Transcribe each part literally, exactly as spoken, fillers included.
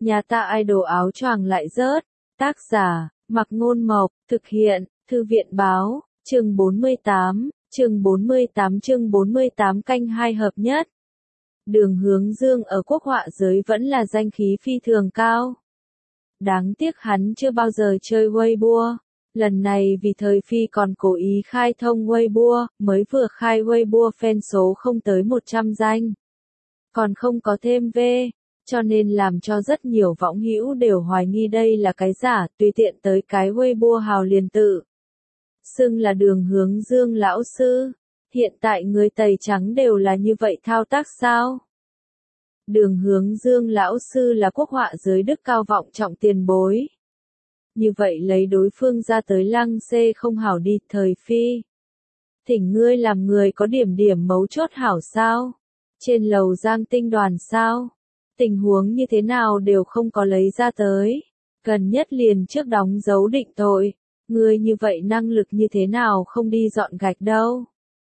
Nhà ta idol áo choàng lại rớt. Tác giả, Mặc Ngôn Mộc, thực hiện, Thư viện Báo, chương bốn mươi tám, chương bốn mươi tám chương bốn mươi tám canh hai hợp nhất. Đường Hướng Dương ở quốc họa giới vẫn là danh khí phi thường cao. Đáng tiếc hắn chưa bao giờ chơi Weibo. Lần này vì thời phi còn cố ý khai thông Weibo, mới vừa khai Weibo fan số không tới một trăm danh. Còn không có thêm V, cho nên làm cho rất nhiều võng hữu đều hoài nghi đây là cái giả, tùy tiện tới cái Weibo hào liền tự xưng là Đường Hướng Dương lão sư. Hiện tại người Tây Trắng đều là như vậy thao tác sao? Đường Hướng Dương lão sư là quốc họa giới đức cao vọng trọng tiền bối. Như vậy lấy đối phương ra tới lăng xê không hảo đi, thời phi. Thỉnh ngươi làm người có điểm điểm mấu chốt hảo sao? Trên lầu Giang Tinh đoàn sao? Tình huống như thế nào đều không có lấy ra tới. Gần nhất liền trước đóng dấu định tội. Ngươi như vậy năng lực như thế nào không đi dọn gạch đâu?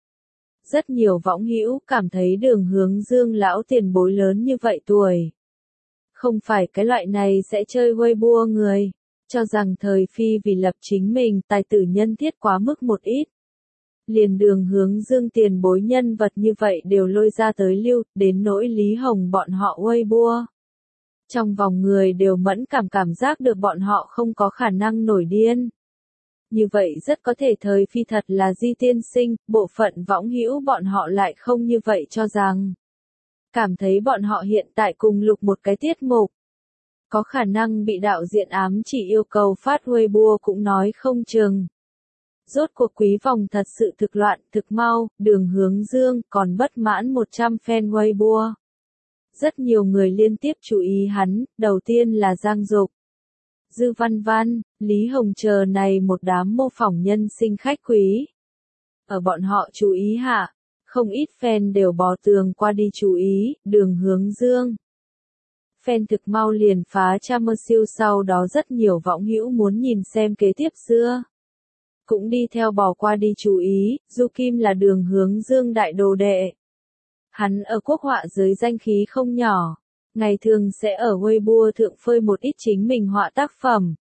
Rất nhiều võng hữu cảm thấy Đường Hướng Dương lão tiền bối lớn như vậy tuổi. Không phải cái loại này sẽ chơi Weibo người. Cho rằng thời phi vì lập chính mình tài tử nhân thiết quá mức một ít. Liền Đường Hướng Dương tiền bối nhân vật như vậy đều lôi ra tới lưu, đến nỗi Lý Hồng bọn họ Weibo. Trong vòng người đều mẫn cảm cảm giác được bọn họ không có khả năng nổi điên. Như vậy rất có thể thời phi thật là Di tiên sinh, bộ phận võng hữu bọn họ lại không như vậy cho rằng. Cảm thấy bọn họ hiện tại cùng lục một cái tiết mục. Có khả năng bị đạo diễn ám chỉ yêu cầu phát Weibo cũng nói không chừng. Rốt cuộc quý vòng thật sự thực loạn, thực mau, Đường Hướng Dương còn bất mãn một trăm fan Weibo. Rất nhiều người liên tiếp chú ý hắn, đầu tiên là Giang Dục, Dư Văn Văn, Lý Hồng chờ này một đám mô phỏng nhân sinh khách quý. Ở bọn họ chú ý hạ, không ít fan đều bò tường qua đi chú ý, Đường Hướng Dương. Fan thực mau liền phá cha mơ siêu, sau đó rất nhiều võng hữu muốn nhìn xem kế tiếp xưa. Cũng đi theo bò qua đi chú ý, Du Kim là Đường Hướng Dương đại đồ đệ. Hắn ở quốc họa giới danh khí không nhỏ, ngày thường sẽ ở Weibo thượng phơi một ít chính mình họa tác phẩm.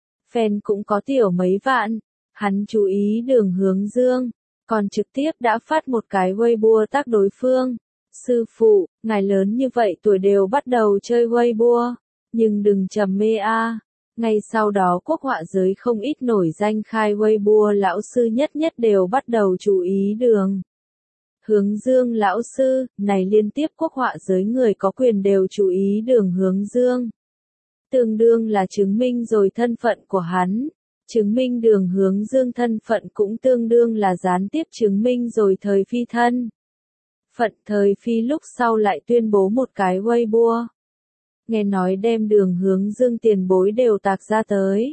Fan cũng có tiểu mấy vạn, hắn chú ý Đường Hướng Dương, còn trực tiếp đã phát một cái Weibo tác đối phương. Sư phụ, ngài lớn như vậy tuổi đều bắt đầu chơi Weibo, nhưng đừng trầm mê a. Ngay sau đó quốc họa giới không ít nổi danh khai Weibo lão sư nhất nhất đều bắt đầu chú ý Đường Hướng Dương lão sư, này liên tiếp quốc họa giới người có quyền đều chú ý Đường Hướng Dương. Tương đương là chứng minh rồi thân phận của hắn, chứng minh Đường Hướng Dương thân phận cũng tương đương là gián tiếp chứng minh rồi thời phi thân. Phận thời phi lúc sau lại tuyên bố một cái Weibo. Nghe nói đem Đường Hướng Dương tiền bối đều tạc ra tới.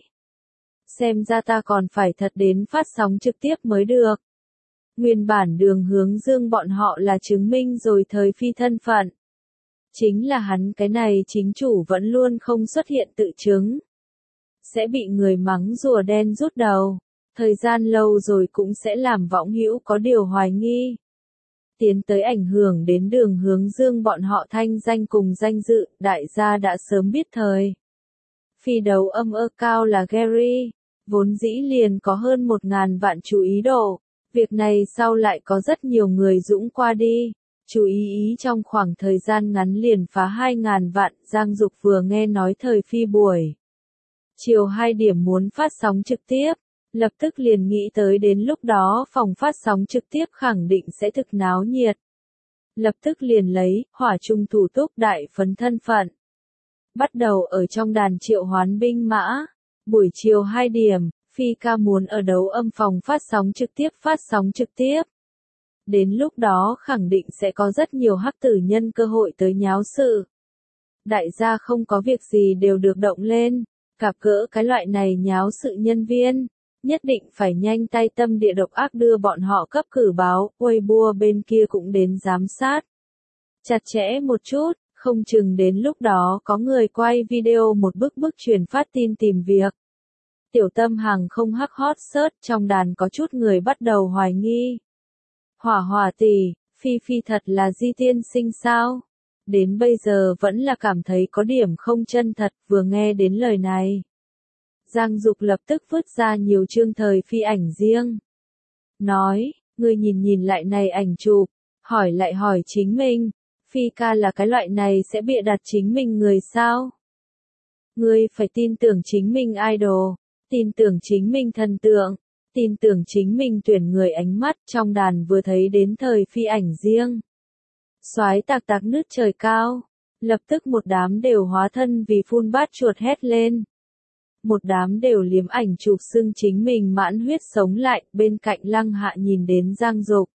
Xem ra ta còn phải thật đến phát sóng trực tiếp mới được. Nguyên bản Đường Hướng Dương bọn họ là chứng minh rồi thời phi thân phận. Chính là hắn cái này chính chủ vẫn luôn không xuất hiện tự chứng. Sẽ bị người mắng rùa đen rút đầu. Thời gian lâu rồi cũng sẽ làm võng hữu có điều hoài nghi. Tiến tới ảnh hưởng đến Đường Hướng Dương bọn họ thanh danh cùng danh dự, đại gia đã sớm biết thời. Phi đấu âm ơ cao là Gary, vốn dĩ liền có hơn một ngàn vạn chú ý độ, việc này sau lại có rất nhiều người dũng qua đi, chú ý ý trong khoảng thời gian ngắn liền phá hai ngàn vạn, Giang Dục vừa nghe nói thời phi buổi chiều hai điểm muốn phát sóng trực tiếp. Lập tức liền nghĩ tới đến lúc đó phòng phát sóng trực tiếp khẳng định sẽ thực náo nhiệt. Lập tức liền lấy, hỏa trung thủ túc đại phấn thân phận. Bắt đầu ở trong đàn triệu hoán binh mã. Buổi chiều hai điểm, Phi ca muốn ở đấu âm phòng phát sóng trực tiếp phát sóng trực tiếp. Đến lúc đó khẳng định sẽ có rất nhiều hắc tử nhân cơ hội tới nháo sự. Đại gia không có việc gì đều được động lên, gặp gỡ cái loại này nháo sự nhân viên. Nhất định phải nhanh tay tâm địa độc ác đưa bọn họ cấp cử báo, Weibo bên kia cũng đến giám sát. Chặt chẽ một chút, không chừng đến lúc đó có người quay video một bức bức truyền phát tin tìm việc. Tiểu Tâm hàng không hắc hot search trong đàn có chút người bắt đầu hoài nghi. Hỏa Hỏa tỷ, Phi Phi thật là Di tiên sinh sao? Đến bây giờ vẫn là cảm thấy có điểm không chân thật, vừa nghe đến lời này. Giang Dục lập tức vứt ra nhiều chương thời phi ảnh riêng. Nói, ngươi nhìn nhìn lại này ảnh chụp, hỏi lại hỏi chính mình, Phi ca là cái loại này sẽ bịa đặt chính mình người sao? Ngươi phải tin tưởng chính mình idol, tin tưởng chính mình thần tượng, tin tưởng chính mình tuyển người ánh mắt trong đàn vừa thấy đến thời phi ảnh riêng. Soái tạc tạc nứt trời cao, lập tức một đám đều hóa thân vì phun bát chuột hét lên. Một đám đều liếm ảnh chụp xưng chính mình mãn huyết sống lại, bên cạnh Lăng Hạ nhìn đến Giang Dục.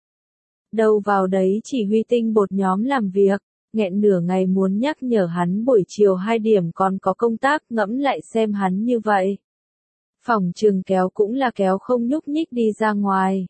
Đâu vào đấy chỉ huy tinh bột nhóm làm việc, nghẹn nửa ngày muốn nhắc nhở hắn buổi chiều hai điểm còn có công tác, ngẫm lại xem hắn như vậy. Phòng trường kéo cũng là kéo không nhúc nhích đi ra ngoài.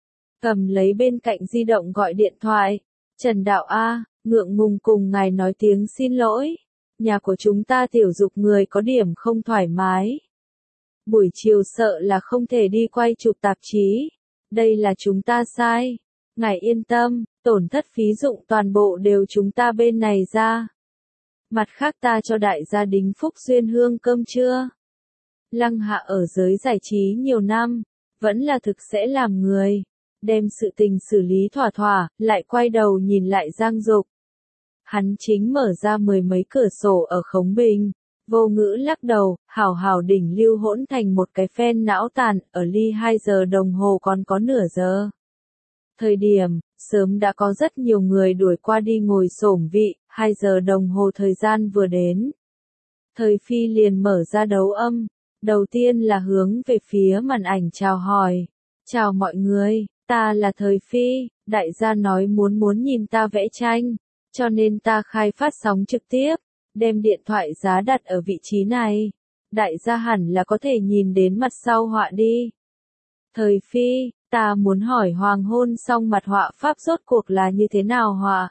Cầm lấy bên cạnh di động gọi điện thoại. Trần Đạo A, ngượng ngùng cùng ngài nói tiếng xin lỗi. Nhà của chúng ta tiểu Dục người có điểm không thoải mái. Buổi chiều sợ là không thể đi quay chụp tạp chí. Đây là chúng ta sai. Ngài yên tâm, tổn thất phí dụng toàn bộ đều chúng ta bên này ra. Mặt khác ta cho đại gia Đính Phúc Duyên Hương cơm trưa. Lăng Hạ ở giới giải trí nhiều năm, vẫn là thực sẽ làm người. Đem sự tình xử lý thỏa thỏa, lại quay đầu nhìn lại Giang Dục. Hắn chính mở ra mười mấy cửa sổ ở Khống Bình, vô ngữ lắc đầu, hảo hảo đỉnh lưu hỗn thành một cái phen não tàn, ở ly hai giờ đồng hồ còn có nửa giờ. Thời điểm, sớm đã có rất nhiều người đuổi qua đi ngồi xổm vị, hai giờ đồng hồ thời gian vừa đến. Thời phi liền mở ra đấu âm, đầu tiên là hướng về phía màn ảnh chào hỏi. Chào mọi người. Ta là Thời Phi, đại gia nói muốn muốn nhìn ta vẽ tranh, cho nên ta khai phát sóng trực tiếp, đem điện thoại giá đặt ở vị trí này. Đại gia hẳn là có thể nhìn đến mặt sau họa đi. Thời Phi, ta muốn hỏi hoàng hôn xong mặt họa pháp rốt cuộc là như thế nào họa?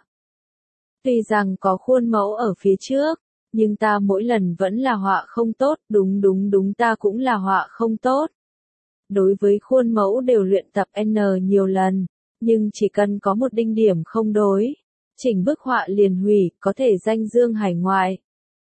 Tuy rằng có khuôn mẫu ở phía trước, nhưng ta mỗi lần vẫn là họa không tốt, đúng đúng đúng ta cũng là họa không tốt. Đối với khuôn mẫu đều luyện tập N nhiều lần, nhưng chỉ cần có một đinh điểm không đối, chỉnh bức họa liền hủy, có thể danh dương hải ngoại.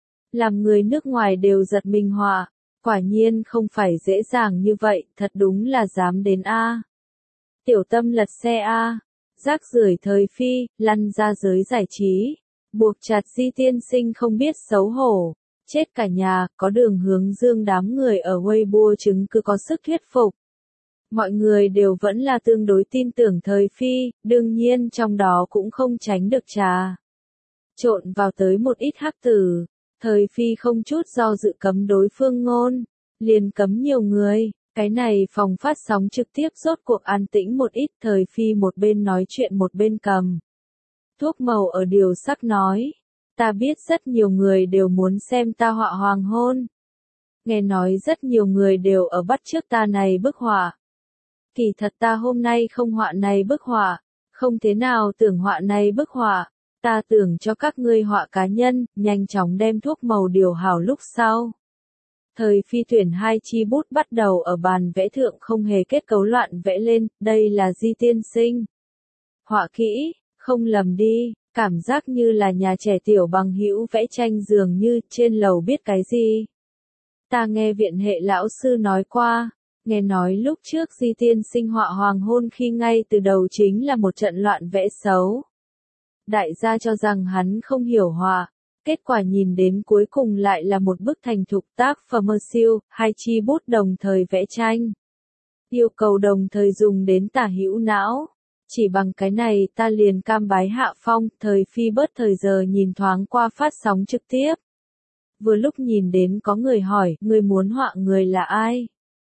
Làm người nước ngoài đều giật mình họa, quả nhiên không phải dễ dàng như vậy, thật đúng là dám đến A. Tiểu Tâm lật xe A, rác rưởi Thời Phi, lăn ra giới giải trí, buộc chặt Di tiên sinh không biết xấu hổ. Chết cả nhà, có Đường Hướng Dương đám người ở Weibo chứng cứ có sức thuyết phục. Mọi người đều vẫn là tương đối tin tưởng Thời Phi, đương nhiên trong đó cũng không tránh được trà trộn vào tới một ít hắc tử. Thời Phi không chút do dự cấm đối phương ngôn, liền cấm nhiều người. Cái này phòng phát sóng trực tiếp rốt cuộc an tĩnh một ít. Thời Phi một bên nói chuyện một bên cầm thuốc màu ở điều sắc nói. Ta biết rất nhiều người đều muốn xem ta họa hoàng hôn. Nghe nói rất nhiều người đều ở bắt chước ta này bức họa. Kỳ thật ta hôm nay không họa này bức họa, không thế nào tưởng họa này bức họa. Ta tưởng cho các ngươi họa cá nhân, nhanh chóng đem thuốc màu điều hảo lúc sau. Thời Phi tuyển hai chi bút bắt đầu ở bàn vẽ thượng không hề kết cấu loạn vẽ lên, đây là Di tiên sinh. Họa kỹ, không lầm đi. Cảm giác như là nhà trẻ tiểu bằng hữu vẽ tranh dường như trên lầu biết cái gì. Ta nghe viện hệ lão sư nói qua, nghe nói lúc trước Di tiên sinh họa hoàng hôn khi ngay từ đầu chính là một trận loạn vẽ xấu. Đại gia cho rằng hắn không hiểu họa, kết quả nhìn đến cuối cùng lại là một bức thành thục tác phẩm siêu, hai chi bút đồng thời vẽ tranh. Yêu cầu đồng thời dùng đến tả hữu não. Chỉ bằng cái này ta liền cam bái hạ phong. Thời Phi bớt thời giờ nhìn thoáng qua phát sóng trực tiếp. Vừa lúc nhìn đến có người hỏi, người muốn họa người là ai?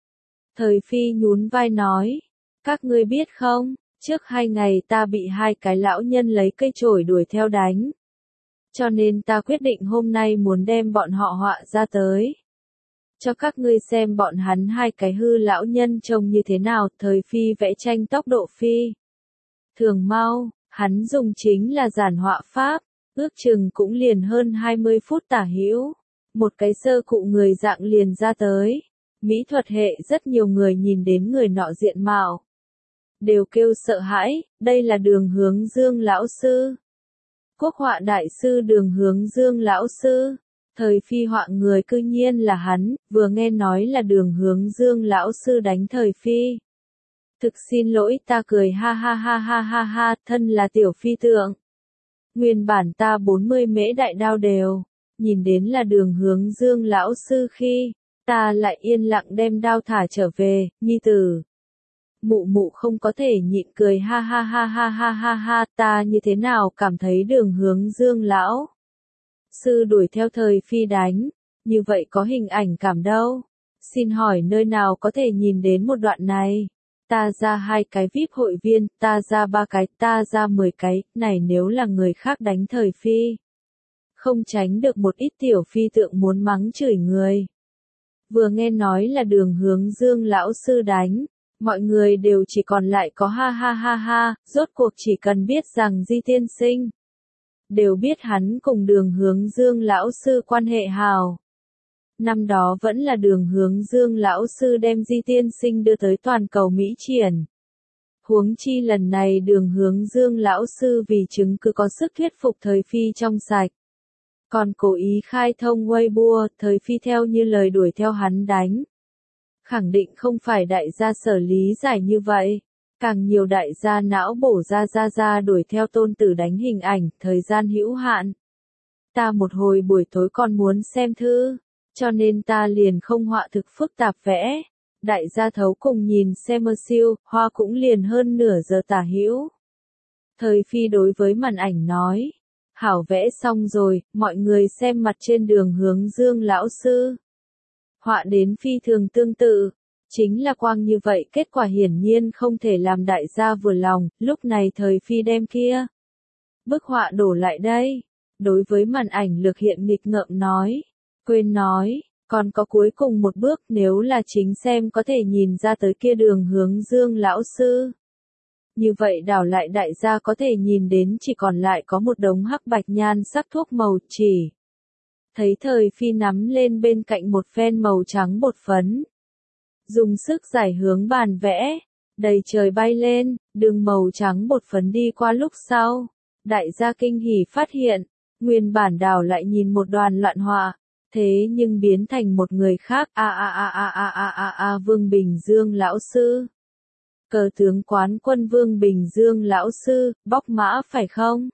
Thời Phi nhún vai nói, các ngươi biết không, trước hai ngày ta bị hai cái lão nhân lấy cây chổi đuổi theo đánh. Cho nên ta quyết định hôm nay muốn đem bọn họ họa ra tới. Cho các ngươi xem bọn hắn hai cái hư lão nhân trông như thế nào. Thời Phi vẽ tranh tốc độ phi thường mau, hắn dùng chính là giản họa pháp, ước chừng cũng liền hơn hai mươi phút tả hữu. Một cái sơ cụ người dạng liền ra tới. Mỹ thuật hệ rất nhiều người nhìn đến người nọ diện mạo. Đều kêu sợ hãi, đây là Đường Hướng Dương lão sư. Quốc họa đại sư Đường Hướng Dương lão sư. Thời Phi họa người cư nhiên là hắn, vừa nghe nói là Đường Hướng Dương lão sư đánh Thời Phi. Thực xin lỗi, ta cười ha ha ha ha ha ha, thân là tiểu phi tượng. Nguyên bản ta bốn mươi mễ đại đao đều, nhìn đến là Đường Hướng Dương lão sư khi, ta lại yên lặng đem đao thả trở về, nhi tử. Mụ mụ không có thể nhịn cười ha ha ha ha ha ha ha, ta như thế nào cảm thấy Đường Hướng Dương lão sư đuổi theo Thời Phi đánh, như vậy có hình ảnh cảm đâu. Xin hỏi nơi nào có thể nhìn đến một đoạn này? Ta ra hai cái vi ai pi hội viên, ta ra ba cái, ta ra mười cái, này nếu là người khác đánh Thời Phi. Không tránh được một ít tiểu phi tượng muốn mắng chửi người. Vừa nghe nói là Đường Hướng Dương lão sư đánh, mọi người đều chỉ còn lại có ha ha ha ha, rốt cuộc chỉ cần biết rằng Di tiên sinh. Đều biết hắn cùng Đường Hướng Dương lão sư quan hệ hào. Năm đó vẫn là Đường Hướng Dương lão sư đem Di tiên sinh đưa tới toàn cầu Mỹ triển. Huống chi lần này Đường Hướng Dương lão sư vì chứng cứ có sức thuyết phục Thời Phi trong sạch. Còn cố ý khai thông Weibo, Thời Phi theo như lời đuổi theo hắn đánh. Khẳng định không phải đại gia sở lý giải như vậy. Càng nhiều đại gia não bổ ra ra ra đuổi theo tôn tử đánh hình ảnh, thời gian hữu hạn. Ta một hồi buổi tối còn muốn xem thư, cho nên ta liền không họa thực phức tạp vẽ. Đại gia thấu cùng nhìn xem mơ siêu, hoa cũng liền hơn nửa giờ tả hữu. Thời Phi đối với màn ảnh nói, hảo vẽ xong rồi, mọi người xem mặt trên Đường Hướng Dương lão sư. Họa đến phi thường tương tự. Chính là quang như vậy, kết quả hiển nhiên không thể làm đại gia vừa lòng, lúc này Thời Phi đem kia. Bức họa đổ lại đây. Đối với màn ảnh lực hiện nghịch ngợm nói. Quên nói, còn có cuối cùng một bước, nếu là chính xem có thể nhìn ra tới kia Đường Hướng Dương lão sư. Như vậy đảo lại đại gia có thể nhìn đến chỉ còn lại có một đống hắc bạch nhan sắc thuốc màu chỉ. Thấy Thời Phi nắm lên bên cạnh một phen màu trắng bột phấn. Dùng sức giải hướng bàn vẽ, đầy trời bay lên, đường màu trắng bột phấn đi qua lúc sau. Đại gia kinh hỉ phát hiện, nguyên bản đảo lại nhìn một đoàn loạn họa, thế nhưng biến thành một người khác, a a a a a a a a Vương Bình Dương lão sư. Cờ tướng quán quân Vương Bình Dương lão sư, bóc mã phải không?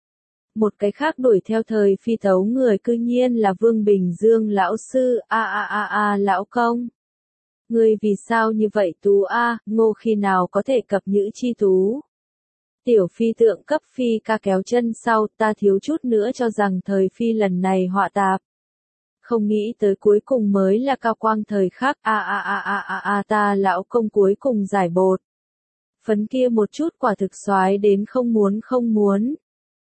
Một cái khác đuổi theo Thời Phi tấu người cư nhiên là Vương Bình Dương lão sư, a a a a lão công. Ngươi vì sao như vậy tú a, ngô khi nào có thể cập nhữ chi tú. Tiểu phi tượng cấp phi ca kéo chân sau, ta thiếu chút nữa cho rằng Thời Phi lần này họa tạp. Không nghĩ tới cuối cùng mới là cao quang thời khắc, a a a a a a ta lão công cuối cùng giải bột. Phấn kia một chút quả thực xoái đến không muốn không muốn.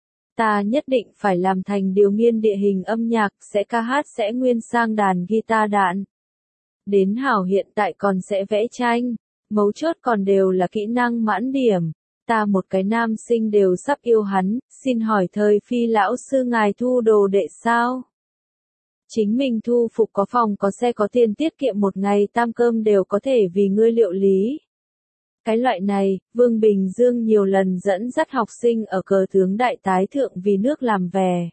Ta nhất định phải làm thành điều nghiên địa hình âm nhạc, sẽ ca hát sẽ nguyên sang đàn guitar đạn. Đến hảo hiện tại còn sẽ vẽ tranh, mấu chốt còn đều là kỹ năng mãn điểm. Ta một cái nam sinh đều sắp yêu hắn, xin hỏi Thời Phi lão sư ngài thu đồ đệ sao? Chính mình thu phục có phòng có xe có tiền tiết kiệm một ngày tam cơm đều có thể vì ngươi liệu lý. Cái loại này, Vương Bình Dương nhiều lần dẫn dắt học sinh ở cờ tướng đại tái thượng vì nước làm vẻ.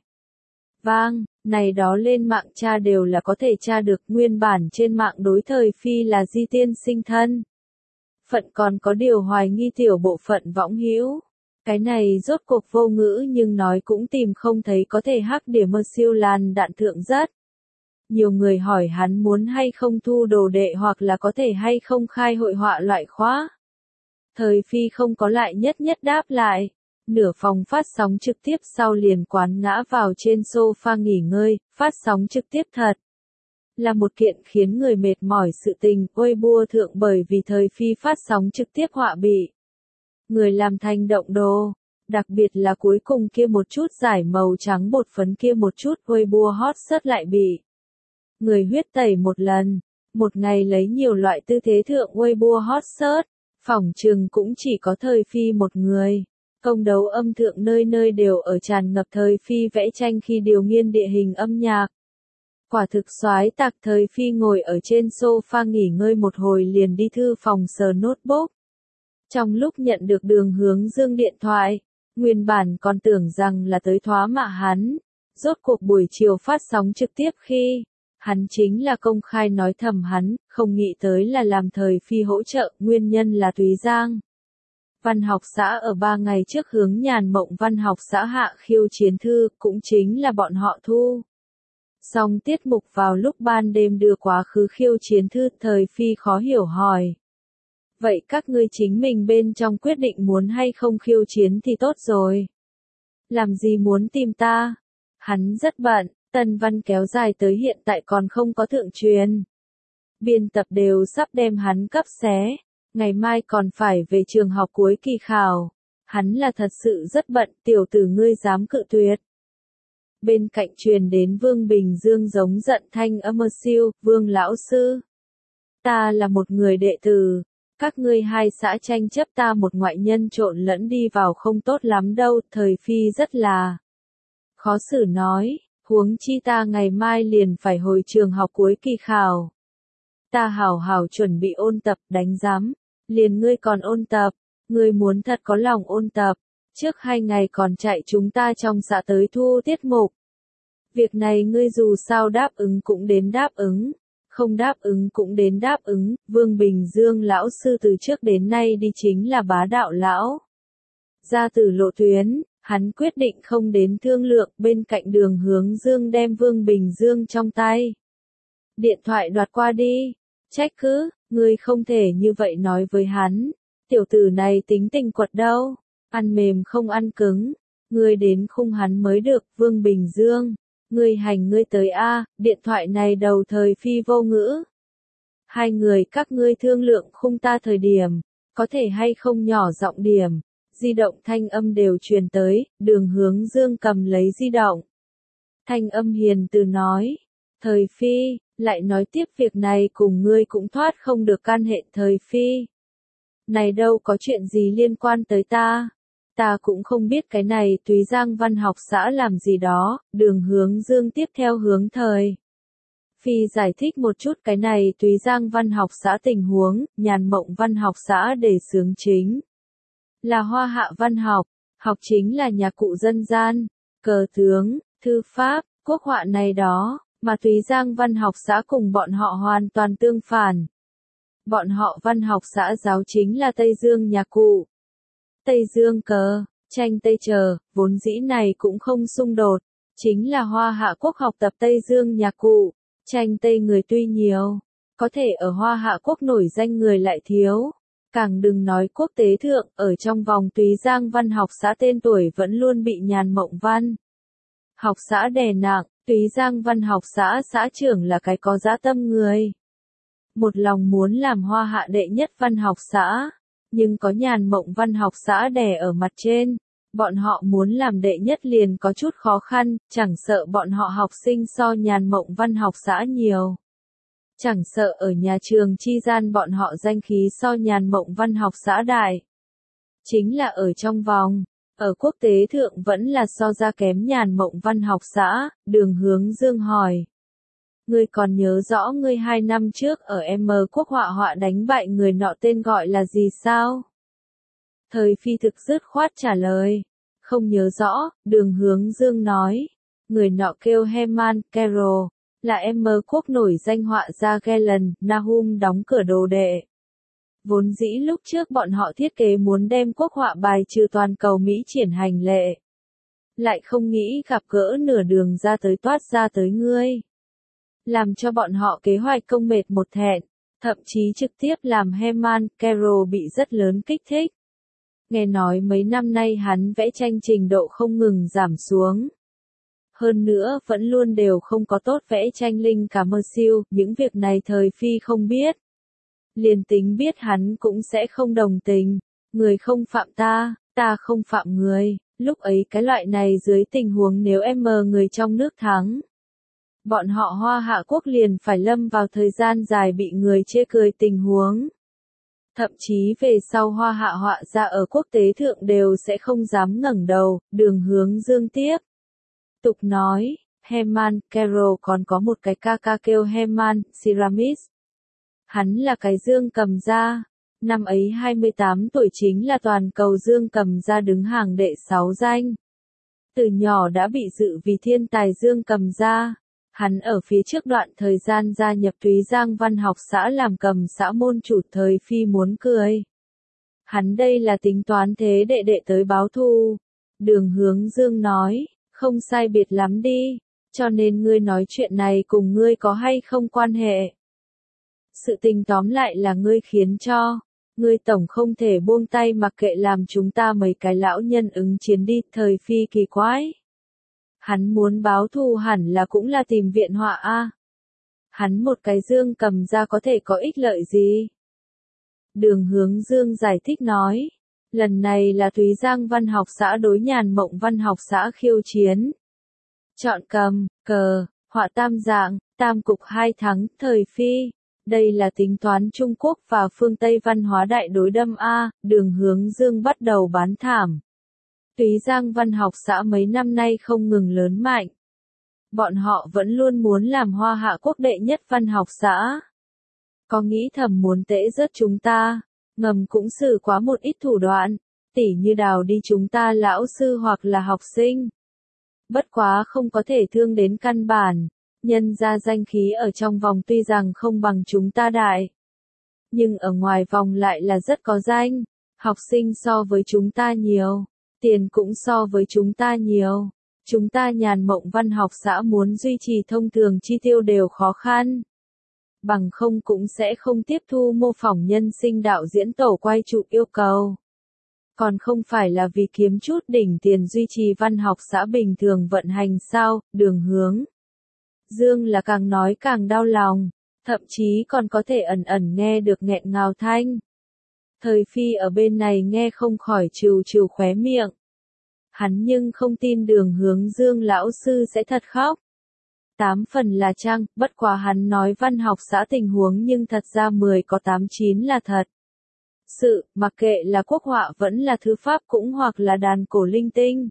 Vang, này đó lên mạng tra đều là có thể tra được, nguyên bản trên mạng đối Thời Phi là Di tiên sinh thân. Phận còn có điều hoài nghi tiểu bộ phận võng hữu. Cái này rốt cuộc vô ngữ nhưng nói cũng tìm không thấy có thể hắc điểm mơ siêu làn đạn thượng rất. Nhiều người hỏi hắn muốn hay không thu đồ đệ hoặc là có thể hay không khai hội họa loại khóa. Thời Phi không có lại nhất nhất đáp lại. Nửa phòng phát sóng trực tiếp sau liền quán ngã vào trên sofa nghỉ ngơi, phát sóng trực tiếp thật. Là một kiện khiến người mệt mỏi sự tình, Weibo thượng bởi vì Thời Phi phát sóng trực tiếp họa bị. Người làm thành động đồ, đặc biệt là cuối cùng kia một chút giải màu trắng bột phấn kia một chút Weibo hot search lại bị. Người huyết tẩy một lần, một ngày lấy nhiều loại tư thế thượng Weibo hot search, phỏng chừng cũng chỉ có Thời Phi một người. Công đấu âm thượng nơi nơi đều ở tràn ngập Thời Phi vẽ tranh khi điều nghiên địa hình âm nhạc. Quả thực soái tạc. Thời Phi ngồi ở trên sofa nghỉ ngơi một hồi liền đi thư phòng sờ notebook. Trong lúc nhận được Đường Hướng Dương điện thoại, Nguyên bản còn tưởng rằng là tới thoá mạ hắn. Rốt cuộc buổi chiều phát sóng trực tiếp khi hắn chính là công khai nói thầm hắn, không nghĩ tới là làm thời phi hỗ trợ, nguyên nhân là Túy Giang. Văn học xã ở ba ngày trước hướng Nhàn Mộng văn học xã hạ khiêu chiến thư, cũng chính là bọn họ thu. Xong tiết mục vào lúc ban đêm đưa quá khứ khiêu chiến thư, thời phi khó hiểu hỏi. Vậy các ngươi chính mình bên trong quyết định muốn hay không khiêu chiến thì tốt rồi. Làm gì muốn tìm ta? Hắn rất bận, tân văn kéo dài tới hiện tại còn không có thượng truyền. Biên tập đều sắp đem hắn cấp xé. Ngày mai còn phải về trường học cuối kỳ khảo. Hắn là thật sự rất bận, tiểu tử ngươi dám cự tuyệt. Bên cạnh truyền đến Vương Bình Dương giống giận thanh âm siêu, Vương lão sư. Ta là một người đệ tử. Các ngươi hai xã tranh chấp ta một ngoại nhân trộn lẫn đi vào không tốt lắm đâu, thời phi rất là khó xử nói, huống chi ta ngày mai liền phải hồi trường học cuối kỳ khảo. Ta hảo hảo chuẩn bị ôn tập, đánh giám, liền ngươi còn ôn tập, ngươi muốn thật có lòng ôn tập, trước hai ngày còn chạy chúng ta trong xã tới thu tiết mục. Việc này ngươi dù sao đáp ứng cũng đến đáp ứng. Không đáp ứng cũng đến đáp ứng, Vương Bình Dương lão sư từ trước đến nay đi chính là bá đạo lão. Ra từ lộ tuyến, hắn quyết định không đến thương lượng, bên cạnh Đường Hướng Dương đem Vương Bình Dương trong tay. Điện thoại đoạt qua đi, trách cứ, ngươi không thể như vậy nói với hắn, tiểu tử này tính tình quật đâu, ăn mềm không ăn cứng, ngươi đến khung hắn mới được, Vương Bình Dương. Ngươi hành ngươi tới A, điện thoại này đầu thời phi vô ngữ. Hai người các ngươi thương lượng khung ta thời điểm, có thể hay không nhỏ giọng điểm, di động thanh âm đều truyền tới, Đường Hướng Dương cầm lấy di động. Thanh âm hiền từ nói, thời phi, lại nói tiếp việc này cùng ngươi cũng thoát không được can hệ thời phi. Này đâu có chuyện gì liên quan tới ta. Ta cũng không biết cái này Túy Giang văn học xã làm gì đó, Đường Hướng Dương tiếp theo hướng thời. Phi giải thích một chút cái này Túy Giang văn học xã tình huống, Nhàn Mộng văn học xã để xướng chính. Là Hoa Hạ văn học, học chính là nhạc cụ dân gian, cờ tướng, thư pháp, quốc họa này đó, mà Túy Giang văn học xã cùng bọn họ hoàn toàn tương phản. Bọn họ văn học xã giáo chính là Tây Dương nhạc cụ. Tây Dương cờ, tranh Tây chờ, vốn dĩ này cũng không xung đột, chính là Hoa Hạ quốc học tập Tây Dương nhạc cụ, tranh Tây người tuy nhiều, có thể ở Hoa Hạ quốc nổi danh người lại thiếu, càng đừng nói quốc tế thượng, ở trong vòng Túy Giang văn học xã tên tuổi vẫn luôn bị Nhàn Mộng văn học xã đè nặng, Túy Giang văn học xã xã trưởng là cái có dã tâm người. Một lòng muốn làm Hoa Hạ đệ nhất văn học xã. Nhưng có Nhàn Mộng văn học xã đè ở mặt trên, bọn họ muốn làm đệ nhất liền có chút khó khăn, chẳng sợ bọn họ học sinh so Nhàn Mộng văn học xã nhiều. Chẳng sợ ở nhà trường chi gian bọn họ danh khí so Nhàn Mộng văn học xã đại. Chính là ở trong vòng, ở quốc tế thượng vẫn là so ra kém Nhàn Mộng văn học xã, Đường Hướng Dương hỏi. Ngươi còn nhớ rõ ngươi hai năm trước ở M quốc họa họa đánh bại người nọ tên gọi là gì sao? Thời phi thực dứt khoát trả lời. Không nhớ rõ, Đường Hướng Dương nói. Người nọ kêu Herman Carroll, là M quốc nổi danh họa gia Galen, Nahum đóng cửa đồ đệ. Vốn dĩ lúc trước bọn họ thiết kế muốn đem quốc họa bài trừ toàn cầu Mỹ triển hành lệ. Lại không nghĩ gặp gỡ nửa đường ra tới toát ra tới ngươi. Làm cho bọn họ kế hoạch công mệt một thẹn, thậm chí trực tiếp làm Herman Carroll bị rất lớn kích thích. Nghe nói mấy năm nay hắn vẽ tranh trình độ không ngừng giảm xuống. Hơn nữa vẫn luôn đều không có tốt vẽ tranh linh cả mơ siêu, những việc này thời phi không biết. Liền tính biết hắn cũng sẽ không đồng tình, người không phạm ta, ta không phạm người, lúc ấy cái loại này dưới tình huống nếu em mờ người trong nước thắng. Bọn họ Hoa Hạ quốc liền phải lâm vào thời gian dài bị người chê cười tình huống. Thậm chí về sau Hoa Hạ họa ra ở quốc tế thượng đều sẽ không dám ngẩng đầu, Đường Hướng Dương tiếp. Tục nói, Herman Carroll còn có một cái ca ca kêu Herman Ceramis. Hắn là cái dương cầm ra, Năm ấy hai mươi tám tuổi chính là toàn cầu Dương Cầm Gia đứng hàng đệ sáu danh. Từ nhỏ đã bị dự vì thiên tài Dương Cầm Gia. Hắn ở phía trước đoạn thời gian gia nhập Túy Giang Văn học xã làm cầm xã môn chủ thời phi muốn cười. Hắn đây là tính toán thế đệ đệ tới báo thù. Đường Hướng Dương nói, không sai biệt lắm đi, cho nên ngươi nói chuyện này cùng ngươi có hay không quan hệ. Sự tình tóm lại là ngươi khiến cho, ngươi tổng không thể buông tay mặc kệ làm chúng ta mấy cái lão nhân ứng chiến đi, thời phi kỳ quái. Hắn muốn báo thù hẳn là cũng là tìm viện họa a. Hắn một cái Dương Cầm Gia có thể có ích lợi gì? Đường Hướng Dương giải thích nói, lần này là Túy Giang Văn học xã đối Nhàn Mộng Văn học xã khiêu chiến. Chọn cầm, cờ, họa tam dạng, tam cục hai thắng, thời phi. Đây là tính toán Trung Quốc và phương Tây văn hóa đại đối đâm a. Đường Hướng Dương bắt đầu bán thảm. Túy Giang Văn học xã mấy năm nay không ngừng lớn mạnh. Bọn họ vẫn luôn muốn làm Hoa Hạ quốc đệ nhất văn học xã. Có nghĩ thầm muốn tễ rớt chúng ta, ngầm cũng xử quá một ít thủ đoạn, tỉ như đào đi chúng ta lão sư hoặc là học sinh. Bất quá không có thể thương đến căn bản, nhân ra danh khí ở trong vòng tuy rằng không bằng chúng ta đại. Nhưng ở ngoài vòng lại là rất có danh, học sinh so với chúng ta nhiều, tiền cũng so với chúng ta nhiều. Chúng ta Nhàn Mộng Văn học xã muốn duy trì thông thường chi tiêu đều khó khăn. Bằng không cũng sẽ không tiếp thu mô phỏng nhân sinh đạo diễn tổ quay chụp yêu cầu. Còn không phải là vì kiếm chút đỉnh tiền duy trì văn học xã bình thường vận hành sao, Đường Hướng Dương là càng nói càng đau lòng, thậm chí còn có thể ẩn ẩn nghe được nghẹn ngào thanh. Thời phi ở bên này nghe không khỏi trừ trừ khóe miệng. Hắn nhưng không tin Đường Hướng Dương lão sư sẽ thật khóc. Tám phần là chăng, bất quá hắn nói văn học xã tình huống nhưng thật ra mười có tám chín là thật. Sự, mặc kệ là quốc họa vẫn là thư pháp cũng hoặc là đàn cổ linh tinh.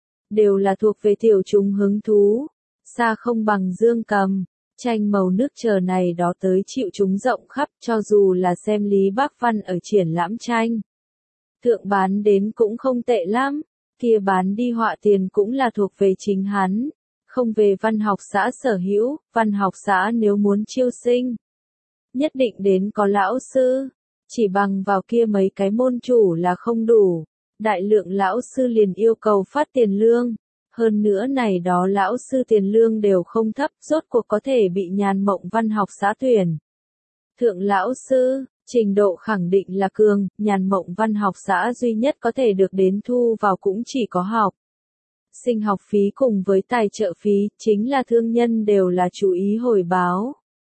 Đều là thuộc về tiểu chúng hứng thú. Xa không bằng Dương Cầm, tranh màu nước chờ này đó tới chịu chúng rộng khắp cho dù là xem Lý Bác Văn ở triển lãm tranh. Thượng bán đến cũng không tệ lắm, kia bán đi họa tiền cũng là thuộc về chính hắn. Không về văn học xã sở hữu, văn học xã nếu muốn chiêu sinh. Nhất định đến có lão sư, chỉ bằng vào kia mấy cái môn chủ là không đủ. Đại lượng lão sư liền yêu cầu phát tiền lương. Hơn nữa này đó lão sư tiền lương đều không thấp, rốt cuộc có thể bị Nhàn Mộng Văn học xã tuyển. Thượng lão sư, trình độ khẳng định là cường, Nhàn Mộng Văn học xã duy nhất có thể được đến thu vào cũng chỉ có học sinh học phí cùng với tài trợ phí, chính là thương nhân đều là chú ý hồi báo.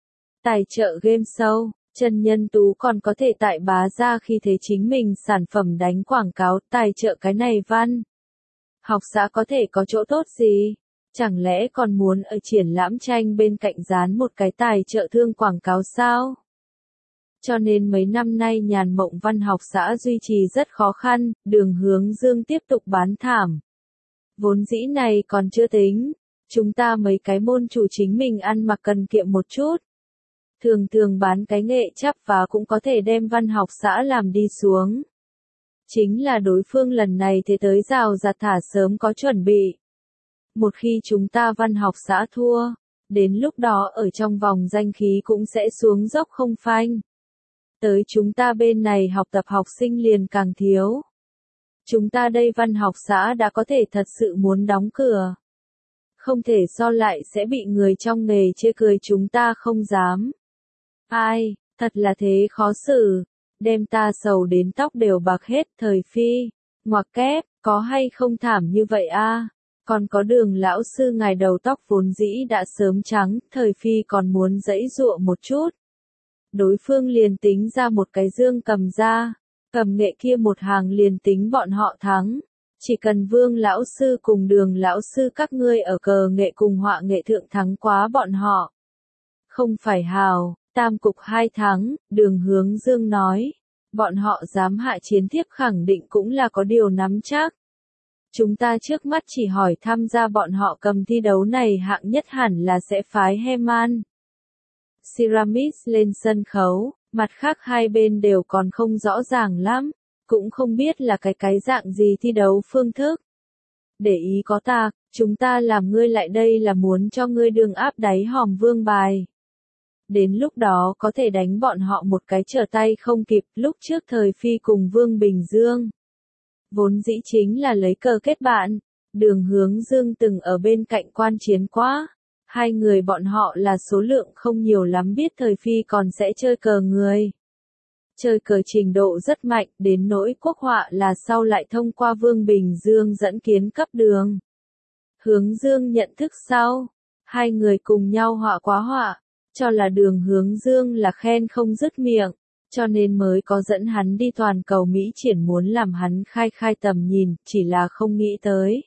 Tài trợ game show, Trần Nhân Tú còn có thể tại bá ra khi thấy chính mình sản phẩm đánh quảng cáo, tài trợ cái này văn. Học xã có thể có chỗ tốt gì? Chẳng lẽ còn muốn ở triển lãm tranh bên cạnh dán một cái tài trợ thương quảng cáo sao? Cho nên mấy năm nay Nhàn Mộng Văn học xã duy trì rất khó khăn, Đường Hướng Dương tiếp tục bán thảm. Vốn dĩ này còn chưa tính, chúng ta mấy cái môn chủ chính mình ăn mặc cần kiệm một chút. Thường thường bán cái nghệ chắp và cũng có thể đem văn học xã làm đi xuống. Chính là đối phương lần này thế tới rào rạt thả sớm có chuẩn bị. Một khi chúng ta văn học xã thua, đến lúc đó ở trong vòng danh khí cũng sẽ xuống dốc không phanh. Tới chúng ta bên này học tập học sinh liền càng thiếu. Chúng ta đây văn học xã đã có thể thật sự muốn đóng cửa. Không thể so lại sẽ bị người trong nghề chê cười chúng ta không dám. Ai, thật là thế khó xử. Đem ta sầu đến tóc đều bạc hết, thời phi. Ngoặc kép, có hay không thảm như vậy a? Còn có Đường lão sư ngài đầu tóc vốn dĩ đã sớm trắng, thời phi còn muốn giãy giụa một chút. Đối phương liền tính ra một cái Dương Cầm ra. Cầm nghệ kia một hàng liền tính bọn họ thắng. Chỉ cần Vương lão sư cùng Đường lão sư các ngươi ở cờ nghệ cùng họa nghệ thượng thắng quá bọn họ. Không phải hào, tam cục hai thắng, Đường Hướng Dương nói. Bọn họ dám hạ chiến thiếp khẳng định cũng là có điều nắm chắc. Chúng ta trước mắt chỉ hỏi tham gia bọn họ cầm thi đấu này hạng nhất hẳn là sẽ phái Heman Ceramis lên sân khấu. Mặt khác hai bên đều còn không rõ ràng lắm, cũng không biết là cái cái dạng gì thi đấu phương thức. Để ý có ta, chúng ta làm ngươi lại đây là muốn cho ngươi đường áp đáy hòm vương bài. Đến lúc đó có thể đánh bọn họ một cái trở tay không kịp, lúc trước thời Phi cùng Vương Bình Dương. Vốn dĩ chính là lấy cờ kết bạn, Đường Hướng Dương từng ở bên cạnh quan chiến quá. Hai người bọn họ là số lượng không nhiều lắm, biết thời Phi còn sẽ chơi cờ người. Chơi cờ trình độ rất mạnh, đến nỗi quốc họa là sau lại thông qua Vương Bình Dương dẫn kiến cấp Đường Hướng Dương nhận thức sau. Hai người cùng nhau họa quá họa, cho là Đường Hướng Dương là khen không dứt miệng, cho nên mới có dẫn hắn đi toàn cầu Mỹ triển muốn làm hắn khai khai tầm nhìn, chỉ là không nghĩ tới.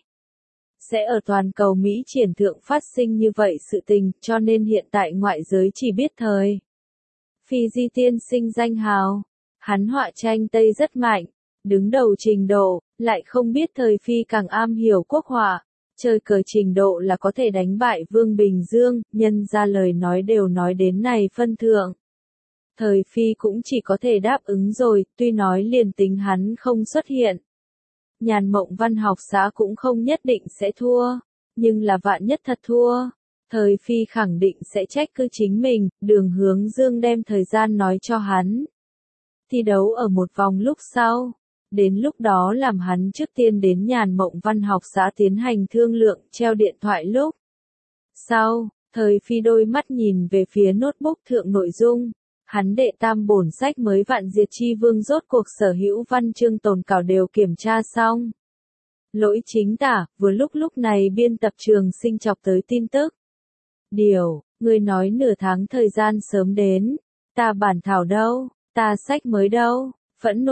Sẽ ở toàn cầu Mỹ triển thượng phát sinh như vậy sự tình, cho nên hiện tại ngoại giới chỉ biết thời Phi Di tiên sinh danh hào. Hắn họa tranh Tây rất mạnh, đứng đầu trình độ, lại không biết thời Phi càng am hiểu quốc họa. Chơi cờ trình độ là có thể đánh bại Vương Bình Dương, nhân ra lời nói đều nói đến này phân thượng. Thời Phi cũng chỉ có thể đáp ứng rồi, tuy nói liền tính hắn không xuất hiện. Nhàn Mộng Văn học xã cũng không nhất định sẽ thua, nhưng là vạn nhất thật thua. Thời Phi khẳng định sẽ trách cứ chính mình, Đường Hướng Dương đem thời gian nói cho hắn. Thi đấu ở một vòng lúc sau. Đến lúc đó làm hắn trước tiên đến Nhàn Mộng Văn học xã tiến hành thương lượng, treo điện thoại lúc. Sau, thời Phi đôi mắt nhìn về phía notebook thượng nội dung. Hắn đệ tam bổn sách mới Vạn Diệt Chi Vương rốt cuộc sở hữu văn chương tồn cảo đều kiểm tra xong. Lỗi chính tả, vừa lúc lúc này biên tập Trường Sinh chọc tới tin tức. Điều, người nói nửa tháng thời gian sớm đến. Ta bản thảo đâu, ta sách mới đâu. Phẫn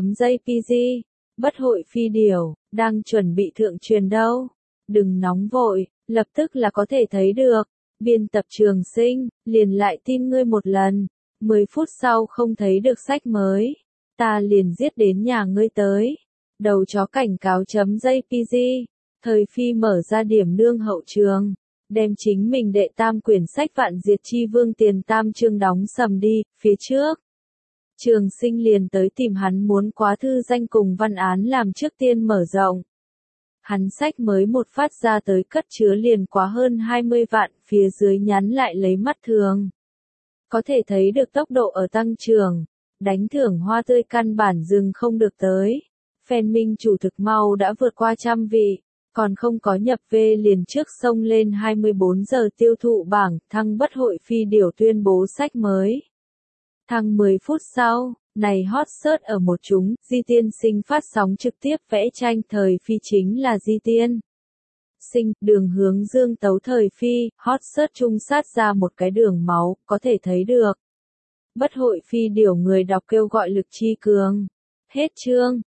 nộ.jpg, bất hội phi điều, đang chuẩn bị thượng truyền đâu. Đừng nóng vội, lập tức là có thể thấy được. Biên tập Trường Sinh, liền lại tin ngươi một lần. mười phút sau không thấy được sách mới. Ta liền giết đến nhà ngươi tới. Đầu chó cảnh cáo.jpg, thời Phi mở ra điểm nương hậu trường. Đem chính mình đệ tam quyển sách Vạn Diệt Chi Vương tiền tam chương đóng sầm đi, phía trước. Trường Sinh liền tới tìm hắn muốn quá thư danh cùng văn án làm trước tiên mở rộng. Hắn sách mới một phát ra tới cất chứa liền quá hơn hai mươi vạn, phía dưới nhắn lại lấy mắt thường. Có thể thấy được tốc độ ở tăng trưởng, đánh thưởng hoa tươi căn bản dừng không được tới. Fan minh chủ thực mau đã vượt qua trăm vị, còn không có nhập về liền trước xông lên hai mươi bốn giờ tiêu thụ bảng, thăng bất hội phi điều tuyên bố sách mới. Thăng mười phút sau, này hot search ở một chúng, Di Tiên Sinh phát sóng trực tiếp vẽ tranh thời Phi chính là Di Tiên Sinh, Đường Hướng Dương tấu thời Phi, hot search chung sát ra một cái đường máu, có thể thấy được. Bất hội phi điều người đọc kêu gọi lực chi cường. Hết chương.